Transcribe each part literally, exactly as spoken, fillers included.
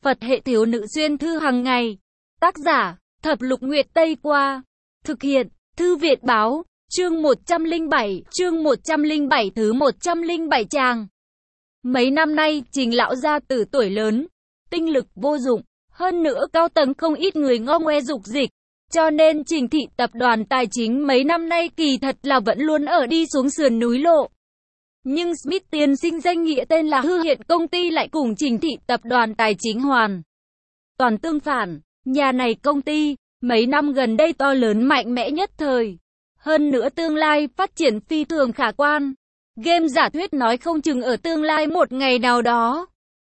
Phật hệ thiếu nữ xuyên thư hàng ngày. Tác giả, Thập Lục Nguyệt Tây Qua. Thực hiện, Thư Việt Báo. Chương một trăm lẻ bảy, chương một trăm lẻ bảy thứ một trăm lẻ bảy trang. Mấy năm nay, Trình lão gia tử tuổi lớn, tinh lực vô dụng, hơn nữa cao tầng không ít người ngo ngoe dục dịch, cho nên Trình thị tập đoàn tài chính mấy năm nay kỳ thật là vẫn luôn ở đi xuống sườn núi lộ. Nhưng Smith tiên sinh danh nghĩa tên là Hư Hiện công ty lại cùng Trình thị tập đoàn tài chính hoàn toàn tương phản. Nhà này công ty, mấy năm gần đây to lớn mạnh mẽ nhất thời. Hơn nữa tương lai phát triển phi thường khả quan. Game giả thuyết nói không chừng ở tương lai một ngày nào đó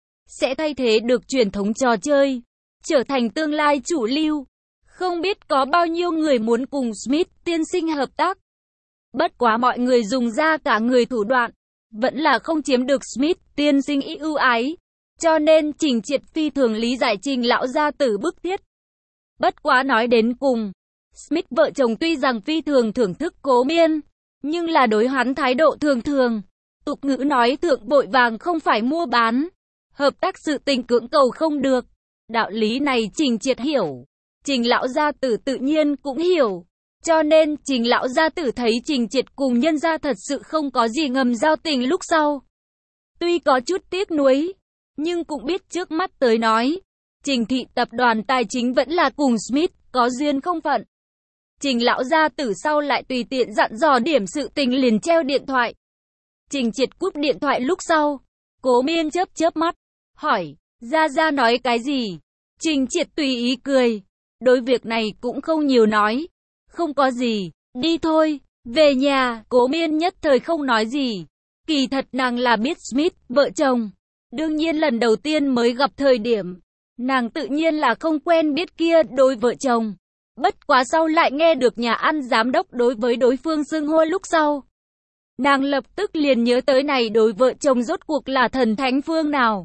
sẽ thay thế được truyền thống trò chơi, trở thành tương lai chủ lưu. Không biết có bao nhiêu người muốn cùng Smith tiên sinh hợp tác. Bất quá mọi người dùng ra cả người thủ đoạn, vẫn là không chiếm được Smith tiên sinh ý ưu ái. Cho nên Trình Triệt phi thường lý giải Trình lão gia tử bức thiết. Bất quá nói đến cùng, Smith vợ chồng tuy rằng phi thường thưởng thức Cố Miên, nhưng là đối hắn thái độ thường thường. Tục ngữ nói thượng vội vàng không phải mua bán, hợp tác sự tình cưỡng cầu không được. Đạo lý này Trình Triệt hiểu, Trình lão gia tử tự nhiên cũng hiểu. Cho nên Trình lão gia tử thấy Trình Triệt cùng nhân gia thật sự không có gì ngầm giao tình lúc sau. Tuy có chút tiếc nuối, nhưng cũng biết trước mắt tới nói, Trình thị tập đoàn tài chính vẫn là cùng Smith có duyên không phận. Trình lão gia tử sau lại tùy tiện dặn dò điểm sự tình liền treo điện thoại. Trình Triệt cúp điện thoại lúc sau, Cố Miên chớp chớp mắt, hỏi, gia gia nói cái gì? Trình Triệt tùy ý cười, đối việc này cũng không nhiều nói, không có gì, đi thôi, về nhà. Cố Miên nhất thời không nói gì, kỳ thật nàng là biết Smith vợ chồng, đương nhiên lần đầu tiên mới gặp thời điểm, nàng tự nhiên là không quen biết kia đôi vợ chồng. Bất quá sau lại nghe được nhà ăn giám đốc đối với đối phương xưng hô lúc sau, nàng lập tức liền nhớ tới này đối vợ chồng rốt cuộc là thần thánh phương nào.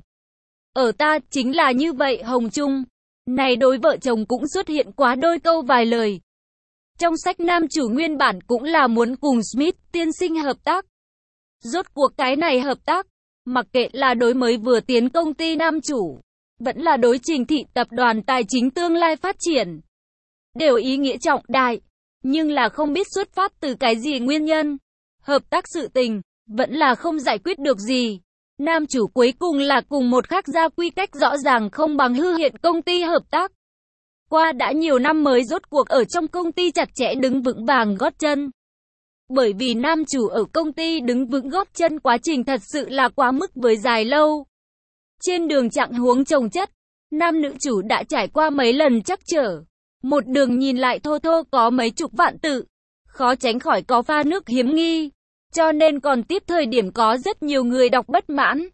Ở ta chính là như vậy Hồng Trung, này đối vợ chồng cũng xuất hiện quá đôi câu vài lời. Trong sách nam chủ nguyên bản cũng là muốn cùng Smith tiên sinh hợp tác. Rốt cuộc cái này hợp tác, mặc kệ là đối mới vừa tiến công ty nam chủ, vẫn là đối Trình thị tập đoàn tài chính tương lai phát triển, đều ý nghĩa trọng đại, nhưng là không biết xuất phát từ cái gì nguyên nhân. Hợp tác sự tình, vẫn là không giải quyết được gì. Nam chủ cuối cùng là cùng một khác gia quy cách rõ ràng không bằng Hư Hiện công ty hợp tác. Qua đã nhiều năm mới rốt cuộc ở trong công ty chặt chẽ đứng vững vàng gót chân. Bởi vì nam chủ ở công ty đứng vững gót chân quá trình thật sự là quá mức với dài lâu. Trên đường trạng huống chồng chất, nam nữ chủ đã trải qua mấy lần trắc trở. Một đường nhìn lại thô thô có mấy chục vạn tự, khó tránh khỏi có pha nước hiếm nghi, cho nên còn tiếp thời điểm có rất nhiều người đọc bất mãn.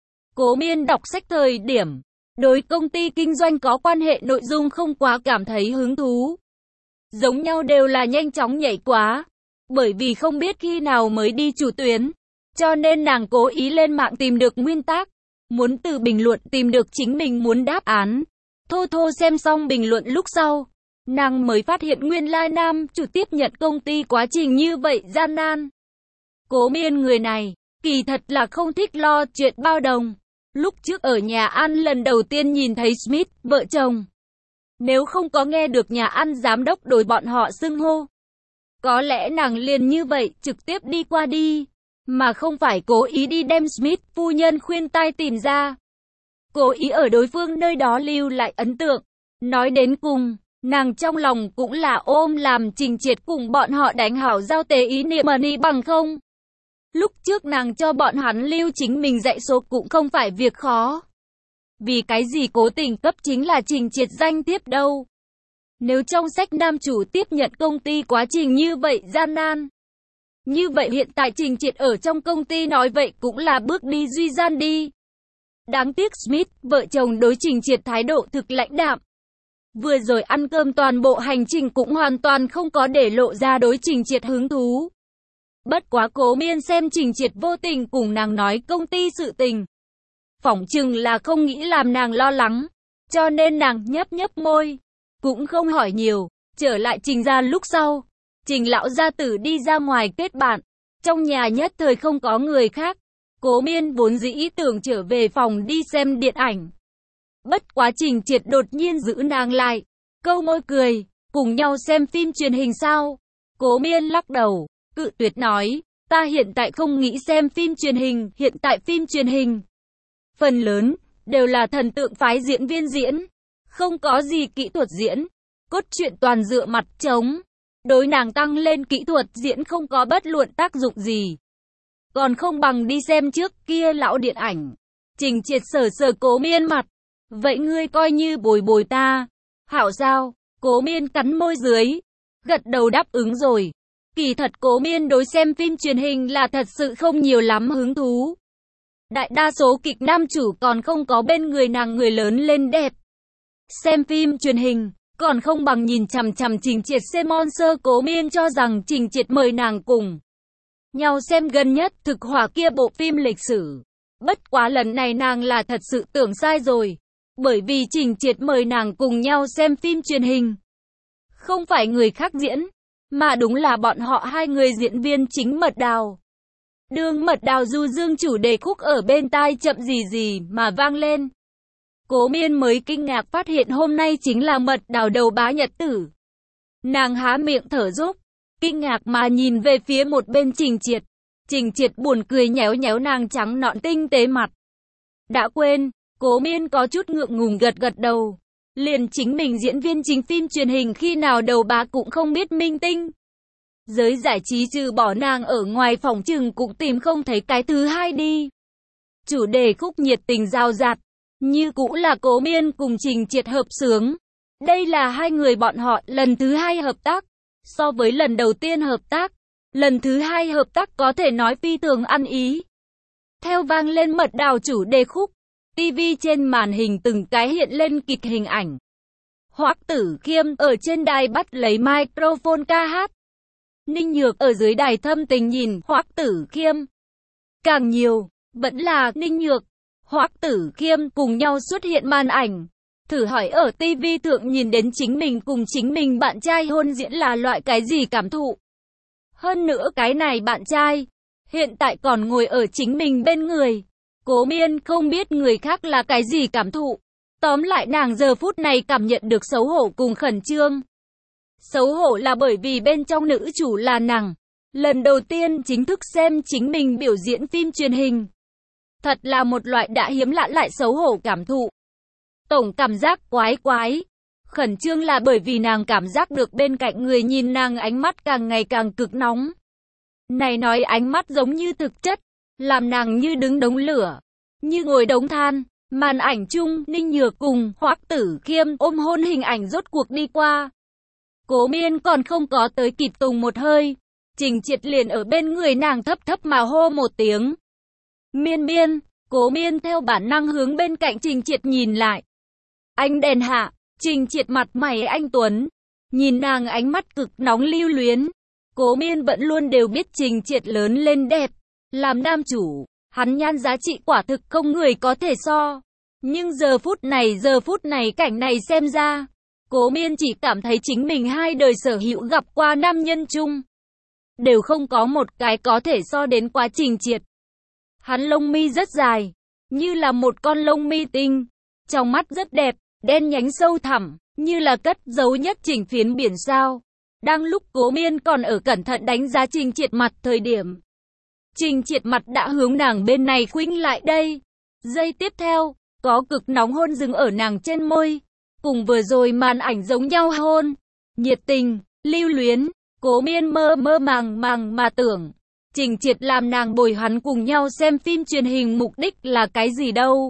Cố Miên đọc sách thời điểm, đối công ty kinh doanh có quan hệ nội dung không quá cảm thấy hứng thú. Giống nhau đều là nhanh chóng nhảy quá, bởi vì không biết khi nào mới đi chủ tuyến, cho nên nàng cố ý lên mạng tìm được nguyên tác, muốn từ bình luận tìm được chính mình muốn đáp án. Thô thô xem xong bình luận lúc sau, nàng mới phát hiện nguyên lai nam chủ tiếp nhận công ty quá trình như vậy gian nan. Cố Miên người này, kỳ thật là không thích lo chuyện bao đồng. Lúc trước ở nhà ăn lần đầu tiên nhìn thấy Smith vợ chồng, nếu không có nghe được nhà ăn giám đốc đối bọn họ xưng hô, có lẽ nàng liền như vậy trực tiếp đi qua đi, mà không phải cố ý đi đem Smith phu nhân khuyên tai tìm ra. Cố ý ở đối phương nơi đó lưu lại ấn tượng. Nói đến cùng, nàng trong lòng cũng là ôm làm Trình Triệt cùng bọn họ đánh hảo giao tế ý niệm money bằng không. Lúc trước nàng cho bọn hắn lưu chính mình dạy số cũng không phải việc khó. Vì cái gì cố tình cấp chính là Trình Triệt danh tiếp đâu. Nếu trong sách nam chủ tiếp nhận công ty quá trình như vậy gian nan, như vậy hiện tại Trình Triệt ở trong công ty nói vậy cũng là bước đi duy gian đi. Đáng tiếc Smith vợ chồng đối Trình Triệt thái độ thực lãnh đạm. Vừa rồi ăn cơm toàn bộ hành trình cũng hoàn toàn không có để lộ ra đối Trình Triệt hứng thú. Bất quá Cố Miên xem Trình Triệt vô tình cùng nàng nói công ty sự tình, phỏng chừng là không nghĩ làm nàng lo lắng, cho nên nàng nhấp nhấp môi, cũng không hỏi nhiều. Trở lại Trình gia lúc sau, Trình lão gia tử đi ra ngoài kết bạn, trong nhà nhất thời không có người khác. Cố Miên vốn dĩ ý tưởng trở về phòng đi xem điện ảnh, Bất quá Trình Triệt đột nhiên giữ nàng lại, câu môi cười, cùng nhau xem phim truyền hình sao? Cố Miên lắc đầu, cự tuyệt nói, ta hiện tại không nghĩ xem phim truyền hình, hiện tại phim truyền hình. Phần lớn, đều là thần tượng phái diễn viên diễn, không có gì kỹ thuật diễn, cốt truyện toàn dựa mặt trống. Đối nàng tăng lên kỹ thuật diễn không có bất luận tác dụng gì. Còn không bằng đi xem trước kia lão điện ảnh. Trình Triệt sờ sờ Cố Miên mặt. Vậy ngươi coi như bồi bồi ta. Hảo sao? Cố Miên cắn môi dưới. Gật đầu đáp ứng rồi. Kỳ thật Cố Miên đối xem phim truyền hình là thật sự không nhiều lắm hứng thú. Đại đa số kịch nam chủ còn không có bên người nàng người lớn lên đẹp. Xem phim truyền hình, còn không bằng nhìn chằm chằm Trình Triệt xem monster. Cố Miên cho rằng Trình Triệt mời nàng cùng nhau xem gần nhất thực hỏa kia bộ phim lịch sử. Bất quá lần này nàng là thật sự tưởng sai rồi. Bởi vì Trình Triệt mời nàng cùng nhau xem phim truyền hình. Không phải người khác diễn, mà đúng là bọn họ hai người diễn viên chính Mật Đào. Đường Mật Đào du dương chủ đề khúc ở bên tai chậm gì gì mà vang lên. Cố Miên mới kinh ngạc phát hiện hôm nay chính là Mật Đào đầu bá nhật tử. Nàng há miệng thở dốc, kinh ngạc mà nhìn về phía một bên Trình Triệt. Trình Triệt buồn cười nhéo nhéo nàng trắng nõn tinh tế mặt. Đã quên, Cố Miên có chút ngượng ngùng gật gật đầu. Liền chính mình diễn viên chính phim truyền hình khi nào đầu bá cũng không biết minh tinh. Giới giải trí trừ bỏ nàng ở ngoài phòng chừng cũng tìm không thấy cái thứ hai đi. Chủ đề khúc nhiệt tình rào rạt, như cũ là Cố Miên cùng Trình Triệt hợp xướng. Đây là hai người bọn họ lần thứ hai hợp tác. So với lần đầu tiên hợp tác, lần thứ hai hợp tác có thể nói phi thường ăn ý. Theo vang lên Mật Đào chủ đề khúc, ti vi trên màn hình từng cái hiện lên kịch hình ảnh. Hoắc Tử Khiêm ở trên đài bắt lấy microphone ca hát. Ninh Nhược ở dưới đài thâm tình nhìn Hoắc Tử Khiêm. Càng nhiều, vẫn là Ninh Nhược, Hoắc Tử Khiêm cùng nhau xuất hiện màn ảnh. Thử hỏi ở ti vi thượng nhìn đến chính mình cùng chính mình bạn trai hôn diễn là loại cái gì cảm thụ? Hơn nữa cái này bạn trai, hiện tại còn ngồi ở chính mình bên người. Cố Miên không biết người khác là cái gì cảm thụ. Tóm lại nàng giờ phút này cảm nhận được xấu hổ cùng khẩn trương. Xấu hổ là bởi vì bên trong nữ chủ là nàng. Lần đầu tiên chính thức xem chính mình biểu diễn phim truyền hình. Thật là một loại đã hiếm lạ lại xấu hổ cảm thụ. Tổng cảm giác quái quái. Khẩn trương là bởi vì nàng cảm giác được bên cạnh người nhìn nàng ánh mắt càng ngày càng cực nóng. Này nói ánh mắt giống như thực chất, làm nàng như đứng đống lửa, như ngồi đống than. Màn ảnh chung, Ninh Nhược cùng Hoắc Tử Khiêm ôm hôn hình ảnh rốt cuộc đi qua. Cố Miên còn không có tới kịp tùng một hơi, Trình Triệt liền ở bên người nàng thấp thấp mà hô một tiếng. Miên Miên, Cố Miên theo bản năng hướng bên cạnh Trình Triệt nhìn lại. Ánh đèn hạ, Trình Triệt mặt mày anh tuấn, nhìn nàng ánh mắt cực nóng lưu luyến. Cố Miên vẫn luôn đều biết Trình Triệt lớn lên đẹp, làm nam chủ, hắn nhan giá trị quả thực không người có thể so. Nhưng giờ phút này, giờ phút này cảnh này xem ra, Cố Miên chỉ cảm thấy chính mình hai đời sở hữu gặp qua nam nhân chung, đều không có một cái có thể so đến quá Trình Triệt. Hắn lông mi rất dài, như là một con lông mi tinh, trong mắt rất đẹp, đen nhánh sâu thẳm, như là cất giấu nhất chỉnh phiến biển sao. Đang lúc Cố Miên còn ở cẩn thận đánh giá Trình Triệt mặt thời điểm, Trình Triệt mặt đã hướng nàng bên này khuỵnh lại đây. Giây tiếp theo, có cực nóng hôn dừng ở nàng trên môi, cùng vừa rồi màn ảnh giống nhau hôn, nhiệt tình, lưu luyến. Cố Miên mơ mơ màng màng mà tưởng, Trình Triệt làm nàng bồi hắn cùng nhau xem phim truyền hình mục đích là cái gì đâu?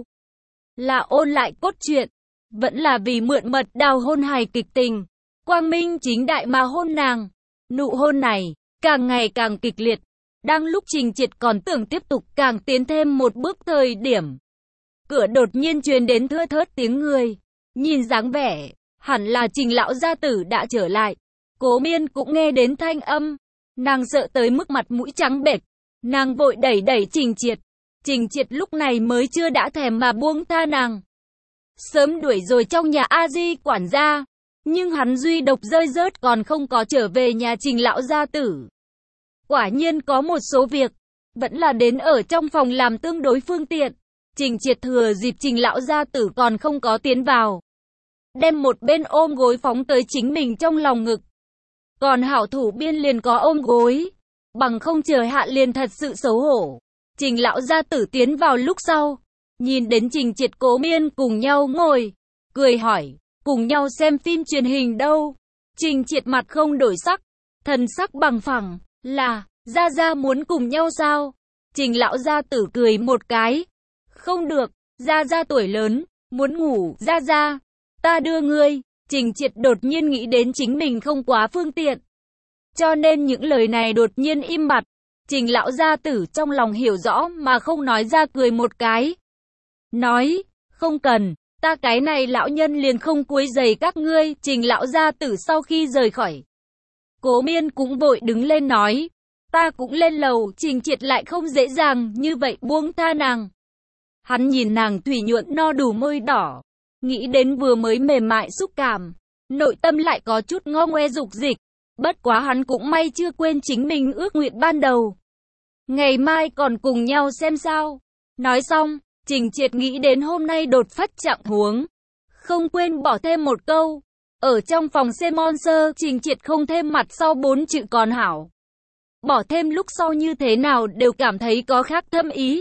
Là ôn lại cốt truyện, vẫn là vì mượn Mật Đào hôn hài kịch tình, quang minh chính đại mà hôn nàng. Nụ hôn này, càng ngày càng kịch liệt. Đang lúc Trình Triệt còn tưởng tiếp tục càng tiến thêm một bước thời điểm, cửa đột nhiên truyền đến thưa thớt tiếng người. Nhìn dáng vẻ, hẳn là Trình lão gia tử đã trở lại. Cố Miên cũng nghe đến thanh âm, nàng sợ tới mức mặt mũi trắng bệch, nàng vội đẩy đẩy Trình Triệt. Trình Triệt lúc này mới chưa đã thèm mà buông tha nàng, sớm đuổi rồi trong nhà A Di quản gia, nhưng hắn duy độc rơi rớt còn không có trở về nhà Trình lão gia tử. Quả nhiên có một số việc, vẫn là đến ở trong phòng làm tương đối phương tiện. Trình Triệt thừa dịp Trình lão gia tử còn không có tiến vào, đem một bên ôm gối phóng tới chính mình trong lòng ngực. Còn hảo thủ biên liền có ôm gối, bằng không chờ hạ liền thật sự xấu hổ. Trình lão gia tử tiến vào lúc sau, nhìn đến Trình Triệt Cố Miên cùng nhau ngồi, cười hỏi, cùng nhau xem phim truyền hình đâu? Trình Triệt mặt không đổi sắc, thần sắc bằng phẳng, là, gia gia muốn cùng nhau sao? Trình lão gia tử cười một cái, không được, gia gia tuổi lớn, muốn ngủ, gia gia, ta đưa ngươi. Trình Triệt đột nhiên nghĩ đến chính mình không quá phương tiện, cho nên những lời này đột nhiên im bặt. Trình lão gia tử trong lòng hiểu rõ mà không nói ra, cười một cái, nói, không cần, ta cái này lão nhân liền không quấy rầy các ngươi. Trình lão gia tử sau khi rời khỏi, Cố Miên cũng vội đứng lên nói, ta cũng lên lầu. Trình Triệt lại không dễ dàng như vậy buông tha nàng. Hắn nhìn nàng thủy nhuận no đủ môi đỏ, nghĩ đến vừa mới mềm mại xúc cảm, nội tâm lại có chút ngo ngoe dục dịch. Bất quá hắn cũng may chưa quên chính mình ước nguyện ban đầu. Ngày mai còn cùng nhau xem sao. Nói xong, Trình Triệt nghĩ đến hôm nay đột phát trạng huống, không quên bỏ thêm một câu. Ở trong phòng xem monster, Trình Triệt không thêm mặt sau bốn chữ còn hảo. Bỏ thêm lúc sau như thế nào đều cảm thấy có khác thâm ý.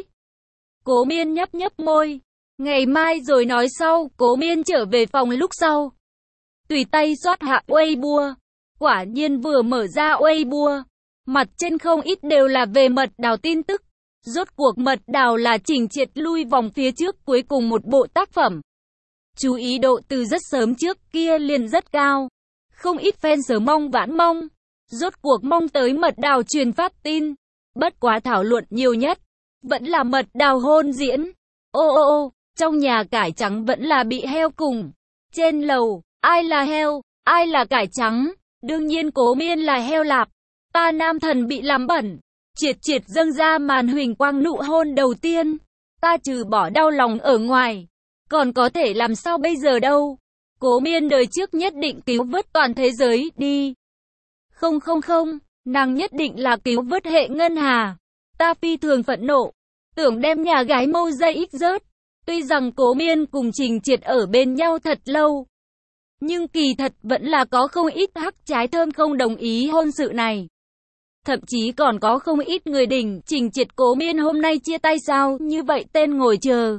Cố Miên nhấp nhấp môi. Ngày mai rồi nói sau. Cố Miên trở về phòng lúc sau, tùy tay soát hạ Weibo. Quả nhiên vừa mở ra Weibo, mặt trên không ít đều là về Mật Đào tin tức. Rốt cuộc Mật Đào là Trình Triệt lui vòng phía trước cuối cùng một bộ tác phẩm. Chú ý độ từ rất sớm trước kia liền rất cao. Không ít fan sớm mong vãn mong. Rốt cuộc mong tới Mật Đào truyền phát tin. Bất quá thảo luận nhiều nhất vẫn là Mật Đào hôn diễn. Ô ô ô, trong nhà cải trắng vẫn là bị heo cùng. Trên lầu, ai là heo, ai là cải trắng? Đương nhiên Cố Miên là heo lạp. Ta nam thần bị làm bẩn. Triệt Triệt dâng ra màn huỳnh quang nụ hôn đầu tiên. Ta trừ bỏ đau lòng ở ngoài, còn có thể làm sao bây giờ đâu? Cố Miên đời trước nhất định cứu vớt toàn thế giới đi. Không không không, nàng nhất định là cứu vớt hệ ngân hà. Ta phi thường phẫn nộ, tưởng đem nhà gái mâu dây ít rớt. Tuy rằng Cố Miên cùng Trình Triệt ở bên nhau thật lâu, nhưng kỳ thật vẫn là có không ít hắc trái thơm không đồng ý hôn sự này. Thậm chí còn có không ít người đỉnh Trình Triệt Cố Miên hôm nay chia tay sao, như vậy tên ngồi chờ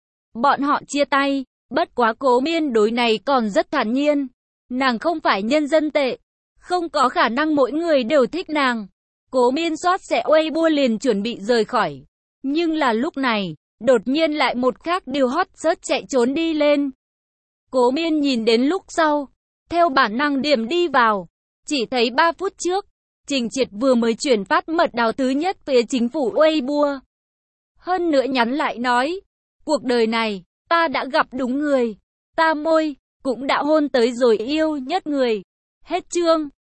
bọn họ chia tay. Bất quá Cố Miên đối này còn rất thản nhiên. Nàng không phải nhân dân tệ, không có khả năng mỗi người đều thích nàng. Cố Miên soát sẽ Weibo liền chuẩn bị rời khỏi. Nhưng là lúc này, đột nhiên lại một khác điều hot search chạy trốn đi lên. Cố Miên nhìn đến lúc sau, theo bản năng điểm đi vào, chỉ thấy ba phút trước, Trình Triệt vừa mới chuyển phát Mật Đào thứ nhất phía chính phủ Weibo. Hơn nữa nhắn lại nói, cuộc đời này, ta đã gặp đúng người, ta môi, cũng đã hôn tới rồi yêu nhất người. Hết chương.